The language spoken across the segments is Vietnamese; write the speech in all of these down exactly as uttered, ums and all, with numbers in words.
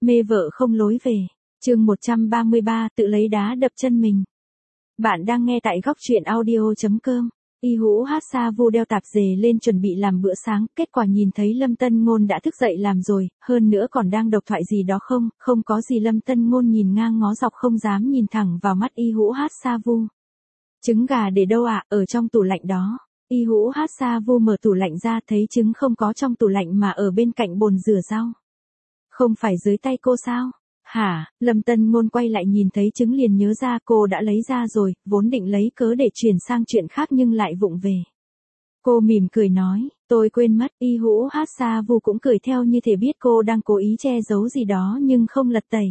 Mê vợ không lối về. Chương một trăm ba mươi ba, tự lấy đá đập chân mình. Bạn đang nghe tại góc truyện audio chấm com. Y Hữu Hát Sa Vu đeo tạp dề lên chuẩn bị làm bữa sáng, kết quả nhìn thấy Lâm Tân Ngôn đã thức dậy làm rồi, hơn nữa còn đang độc thoại gì đó không, không có gì. Lâm Tân Ngôn nhìn ngang ngó dọc không dám nhìn thẳng vào mắt Y Hữu Hát Sa Vu. Trứng gà để đâu ạ? À? Ở trong tủ lạnh đó. Y Hữu Hát Sa Vu mở tủ lạnh ra thấy trứng không có trong tủ lạnh mà ở bên cạnh bồn rửa rau. Không phải dưới tay cô sao? Hả? Lâm Tân Ngôn quay lại nhìn thấy trứng liền nhớ ra cô đã lấy ra rồi, vốn định lấy cớ để chuyển sang chuyện khác nhưng lại vụng về. Cô mỉm cười nói, tôi quên mất. Y Hữu Hát Sa Vu cũng cười theo như thể biết cô đang cố ý che giấu gì đó nhưng không lật tẩy.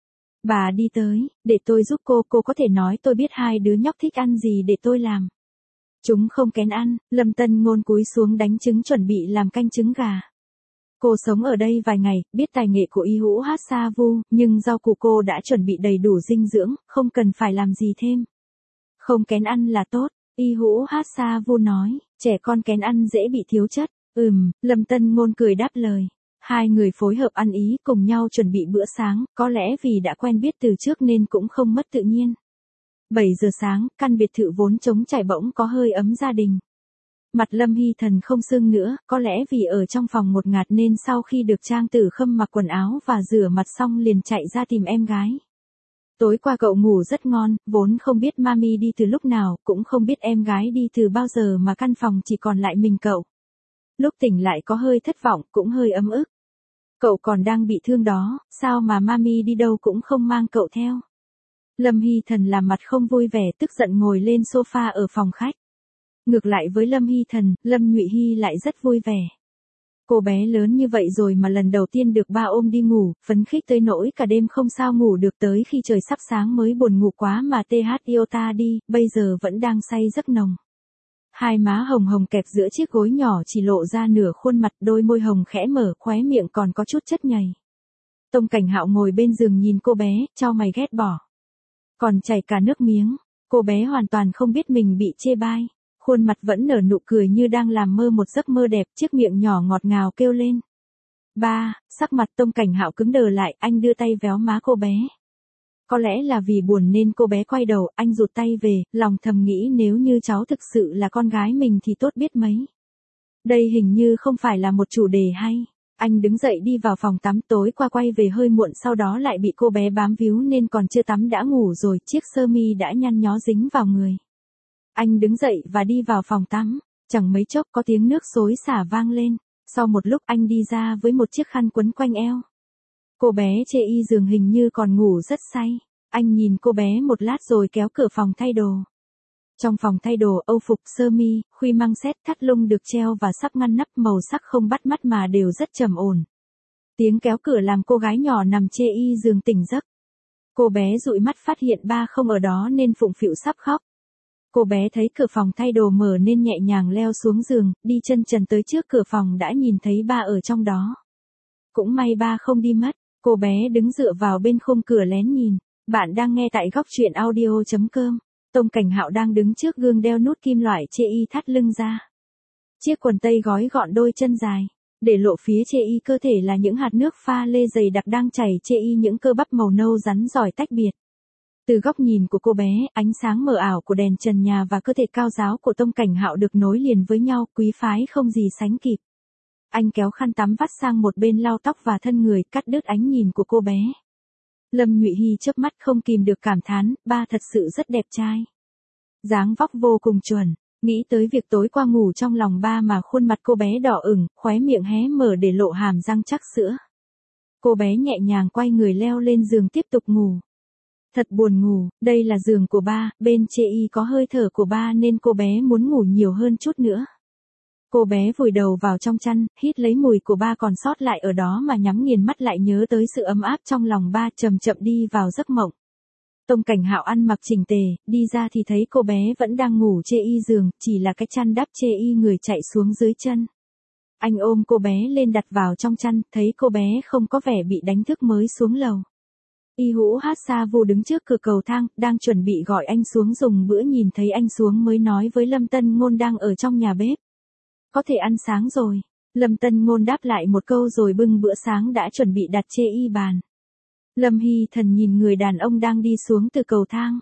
Bà đi tới, để tôi giúp cô, cô có thể nói tôi biết hai đứa nhóc thích ăn gì để tôi làm. Chúng không kén ăn. Lâm Tân Ngôn cúi xuống đánh trứng chuẩn bị làm canh trứng gà. Cô sống ở đây vài ngày, biết tài nghệ của Y Hữu Hát Sa Vu, nhưng rau củ cô đã chuẩn bị đầy đủ dinh dưỡng, không cần phải làm gì thêm. Không kén ăn là tốt, Y Hữu Hát Sa Vu nói, trẻ con kén ăn dễ bị thiếu chất. Ừm, Lâm Tân Ngôn cười đáp lời. Hai người phối hợp ăn ý cùng nhau chuẩn bị bữa sáng, có lẽ vì đã quen biết từ trước nên cũng không mất tự nhiên. bảy giờ sáng, căn biệt thự vốn trống trải bỗng có hơi ấm gia đình. Mặt Lâm Hy Thần không sưng nữa, có lẽ vì ở trong phòng một ngạt nên sau khi được Trang Tử Khâm mặc quần áo và rửa mặt xong liền chạy ra tìm em gái. Tối qua cậu ngủ rất ngon, vốn không biết Mami đi từ lúc nào, cũng không biết em gái đi từ bao giờ mà căn phòng chỉ còn lại mình cậu. Lúc tỉnh lại có hơi thất vọng, cũng hơi ấm ức. Cậu còn đang bị thương đó, sao mà Mami đi đâu cũng không mang cậu theo. Lâm Hy Thần làm mặt không vui vẻ, tức giận ngồi lên sofa ở phòng khách. Ngược lại với Lâm Hy Thần, Lâm Nhụy Hy lại rất vui vẻ. Cô bé lớn như vậy rồi mà lần đầu tiên được ba ôm đi ngủ, phấn khích tới nỗi cả đêm không sao ngủ được, tới khi trời sắp sáng mới buồn ngủ quá mà tê hát iota đi, bây giờ vẫn đang say giấc nồng. Hai má hồng hồng kẹp giữa chiếc gối nhỏ chỉ lộ ra nửa khuôn mặt, đôi môi hồng khẽ mở, khóe miệng còn có chút chất nhầy. Tông Cảnh Hạo ngồi bên giường nhìn cô bé, chau mày ghét bỏ. Còn chảy cả nước miếng, cô bé hoàn toàn không biết mình bị chê bai. Khuôn mặt vẫn nở nụ cười như đang làm mơ một giấc mơ đẹp, chiếc miệng nhỏ ngọt ngào kêu lên. Ba, sắc mặt Tông Cảnh Hạo cứng đờ lại, anh đưa tay véo má cô bé. Có lẽ là vì buồn nên cô bé quay đầu, anh rụt tay về, lòng thầm nghĩ nếu như cháu thực sự là con gái mình thì tốt biết mấy. Đây hình như không phải là một chủ đề hay. Anh đứng dậy đi vào phòng tắm, tối qua quay về hơi muộn sau đó lại bị cô bé bám víu nên còn chưa tắm đã ngủ rồi, chiếc sơ mi đã nhăn nhó dính vào người. Anh đứng dậy và đi vào phòng tắm, chẳng mấy chốc có tiếng nước xối xả vang lên, sau một lúc anh đi ra với một chiếc khăn quấn quanh eo. Cô bé chê y giường hình như còn ngủ rất say, anh nhìn cô bé một lát rồi kéo cửa phòng thay đồ. Trong phòng thay đồ, âu phục, sơ mi, khuy măng xét, thắt lưng được treo và sắp ngăn nắp màu sắc không bắt mắt mà đều rất trầm ổn. Tiếng kéo cửa làm cô gái nhỏ nằm chê y giường tỉnh giấc. Cô bé dụi mắt phát hiện ba không ở đó nên phụng phịu sắp khóc. Cô bé thấy cửa phòng thay đồ mở nên nhẹ nhàng leo xuống giường, đi chân trần tới trước cửa phòng đã nhìn thấy ba ở trong đó. Cũng may ba không đi mất, cô bé đứng dựa vào bên khung cửa lén nhìn. Bạn đang nghe tại góc truyện audio chấm com. Tông Cảnh Hạo đang đứng trước gương đeo nút kim loại chê y thắt lưng ra. Chiếc quần tây gói gọn đôi chân dài, để lộ phía chê y cơ thể là những hạt nước pha lê dày đặc đang chảy chê y những cơ bắp màu nâu rắn rỏi tách biệt. Từ góc nhìn của cô bé, ánh sáng mờ ảo của đèn trần nhà và cơ thể cao ráo của Tông Cảnh Hạo được nối liền với nhau, quý phái không gì sánh kịp. Anh kéo khăn tắm vắt sang một bên lau tóc và thân người, cắt đứt ánh nhìn của cô bé. Lâm Nhụy Hy chớp mắt không kìm được cảm thán, ba thật sự rất đẹp trai. Dáng vóc vô cùng chuẩn, nghĩ tới việc tối qua ngủ trong lòng ba mà khuôn mặt cô bé đỏ ửng, khóe miệng hé mở để lộ hàm răng chắc sữa. Cô bé nhẹ nhàng quay người leo lên giường tiếp tục ngủ. Thật buồn ngủ, đây là giường của ba, bên chê y có hơi thở của ba nên cô bé muốn ngủ nhiều hơn chút nữa. Cô bé vùi đầu vào trong chăn, hít lấy mùi của ba còn sót lại ở đó mà nhắm nghiền mắt lại nhớ tới sự ấm áp trong lòng ba, chậm chậm đi vào giấc mộng. Tông Cảnh Hạo ăn mặc chỉnh tề, đi ra thì thấy cô bé vẫn đang ngủ chê y giường, chỉ là cái chăn đắp chê y người chạy xuống dưới chân. Anh ôm cô bé lên đặt vào trong chăn, thấy cô bé không có vẻ bị đánh thức mới xuống lầu. Y Hữu Hát Sa Vu đứng trước cửa cầu thang, đang chuẩn bị gọi anh xuống dùng bữa, nhìn thấy anh xuống mới nói với Lâm Tân Ngôn đang ở trong nhà bếp. Có thể ăn sáng rồi. Lâm Tân Ngôn đáp lại một câu rồi bưng bữa sáng đã chuẩn bị đặt chê y bàn. Lâm Hy Thần nhìn người đàn ông đang đi xuống từ cầu thang.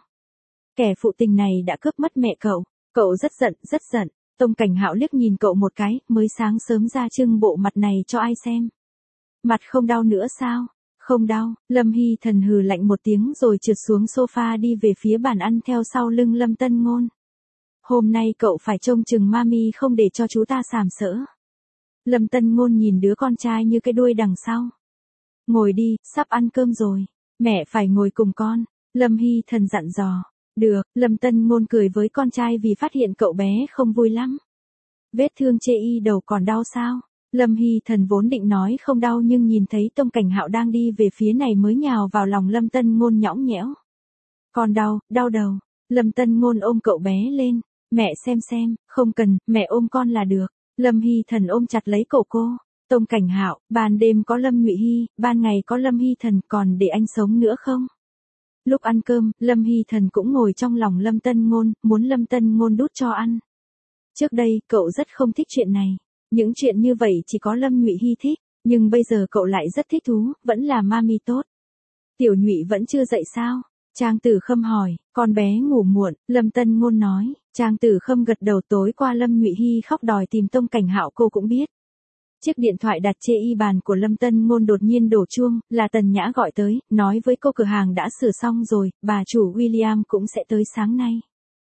Kẻ phụ tình này đã cướp mất mẹ cậu, cậu rất giận, rất giận. Tông Cảnh Hạo liếc nhìn cậu một cái, mới sáng sớm ra trưng bộ mặt này cho ai xem. Mặt không đau nữa sao? Không đau. Lâm Hy Thần hừ lạnh một tiếng rồi trượt xuống sofa đi về phía bàn ăn theo sau lưng Lâm Tân Ngôn. Hôm nay cậu phải trông chừng mami không để cho chú ta sàm sỡ. Lâm Tân Ngôn nhìn đứa con trai như cái đuôi đằng sau. Ngồi đi, sắp ăn cơm rồi. Mẹ phải ngồi cùng con. Lâm Hy Thần dặn dò. Được, Lâm Tân Ngôn cười với con trai vì phát hiện cậu bé không vui lắm. Vết thương chê y đầu còn đau sao? Lâm Hy Thần vốn định nói không đau nhưng nhìn thấy Tông Cảnh Hạo đang đi về phía này mới nhào vào lòng Lâm Tân Ngôn nhõng nhẽo. Còn đau, đau đầu. Lâm Tân Ngôn ôm cậu bé lên. Mẹ xem xem, không cần, mẹ ôm con là được. Lâm Hy Thần ôm chặt lấy cổ cô. Tông Cảnh Hạo, ban đêm có Lâm Nhụy Hy, ban ngày có Lâm Hy Thần, còn để anh sống nữa không? Lúc ăn cơm, Lâm Hy Thần cũng ngồi trong lòng Lâm Tân Ngôn, muốn Lâm Tân Ngôn đút cho ăn. Trước đây, cậu rất không thích chuyện này. Những chuyện như vậy chỉ có Lâm Nhụy Hy thích, nhưng bây giờ cậu lại rất thích thú, vẫn là mami tốt. Tiểu Nhụy vẫn chưa dậy sao? Trang Tử Khâm hỏi, con bé ngủ muộn, Lâm Tân Ngôn nói. Trang Tử Khâm gật đầu. Tối qua Lâm Nhụy Hy khóc đòi tìm Tông Cảnh Hạo cô cũng biết. Chiếc điện thoại đặt chê y bàn của Lâm Tân Ngôn đột nhiên đổ chuông, là Tần Nhã gọi tới, nói với cô cửa hàng đã sửa xong rồi, bà chủ William cũng sẽ tới sáng nay.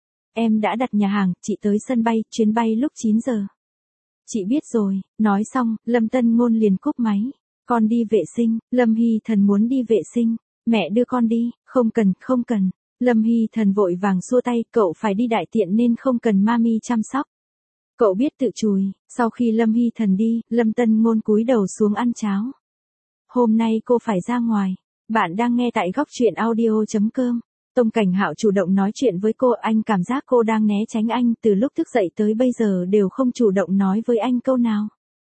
Em đã đặt nhà hàng, chị tới sân bay, chuyến bay lúc chín giờ. Chị biết rồi, nói xong, Lâm Tân Ngôn liền cúp máy. Con đi vệ sinh, Lâm Hy Thần muốn đi vệ sinh, mẹ đưa con đi, không cần, không cần. Lâm Hy Thần vội vàng xua tay, cậu phải đi đại tiện nên không cần mami chăm sóc. Cậu biết tự chùi. Sau khi Lâm Hy Thần đi, Lâm Tân Ngôn cúi đầu xuống ăn cháo. Hôm nay cô phải ra ngoài. Bạn đang nghe tại góc truyện audio chấm com. Tông Cảnh Hạo chủ động nói chuyện với cô, anh cảm giác cô đang né tránh anh, từ lúc thức dậy tới bây giờ đều không chủ động nói với anh câu nào.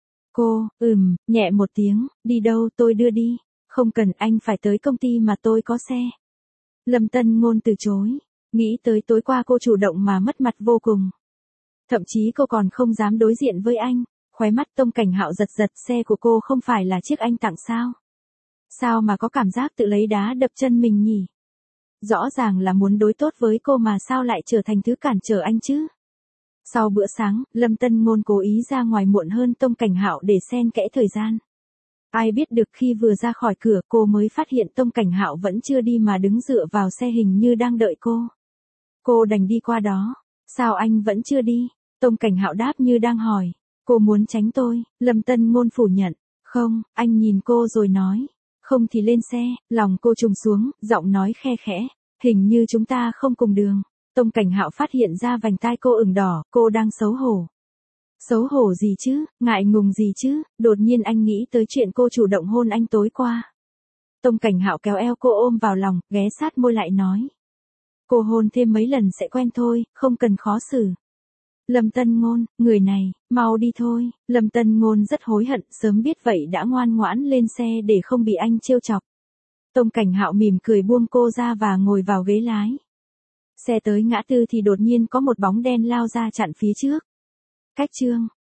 Cô, ừm, nhẹ một tiếng, đi đâu tôi đưa đi. Không cần, anh phải tới công ty mà tôi có xe. Lâm Tân Ngôn từ chối. Nghĩ tới tối qua cô chủ động mà mất mặt vô cùng. Thậm chí cô còn không dám đối diện với anh. Khóe mắt Tông Cảnh Hạo giật giật, xe của cô không phải là chiếc anh tặng sao? Sao mà có cảm giác tự lấy đá đập chân mình nhỉ? Rõ ràng là muốn đối tốt với cô mà sao lại trở thành thứ cản trở anh chứ? Sau bữa sáng, Lâm Tân Ngôn cố ý ra ngoài muộn hơn Tông Cảnh Hạo để xen kẽ thời gian. Ai biết được khi vừa ra khỏi cửa cô mới phát hiện Tông Cảnh Hạo vẫn chưa đi mà đứng dựa vào xe hình như đang đợi cô. Cô đành đi qua đó. Sao anh vẫn chưa đi? Tông Cảnh Hạo đáp như đang hỏi. Cô muốn tránh tôi. Lâm Tân Ngôn phủ nhận. Không, anh nhìn cô rồi nói. Không thì lên xe. Lòng cô trùng xuống, giọng nói khe khẽ. Hình như chúng ta không cùng đường. Tông Cảnh Hạo phát hiện ra vành tai cô ửng đỏ, cô đang xấu hổ. Xấu hổ gì chứ, ngại ngùng gì chứ, đột nhiên anh nghĩ tới chuyện cô chủ động hôn anh tối qua. Tông Cảnh Hạo kéo eo cô ôm vào lòng, ghé sát môi lại nói. Cô hôn thêm mấy lần sẽ quen thôi, không cần khó xử. Lâm Tân Ngôn, người này, mau đi thôi. Lâm Tân Ngôn rất hối hận, sớm biết vậy đã ngoan ngoãn lên xe để không bị anh trêu chọc. Tông Cảnh Hạo mỉm cười buông cô ra và ngồi vào ghế lái. Xe tới ngã tư thì đột nhiên có một bóng đen lao ra chặn phía trước. Cách chương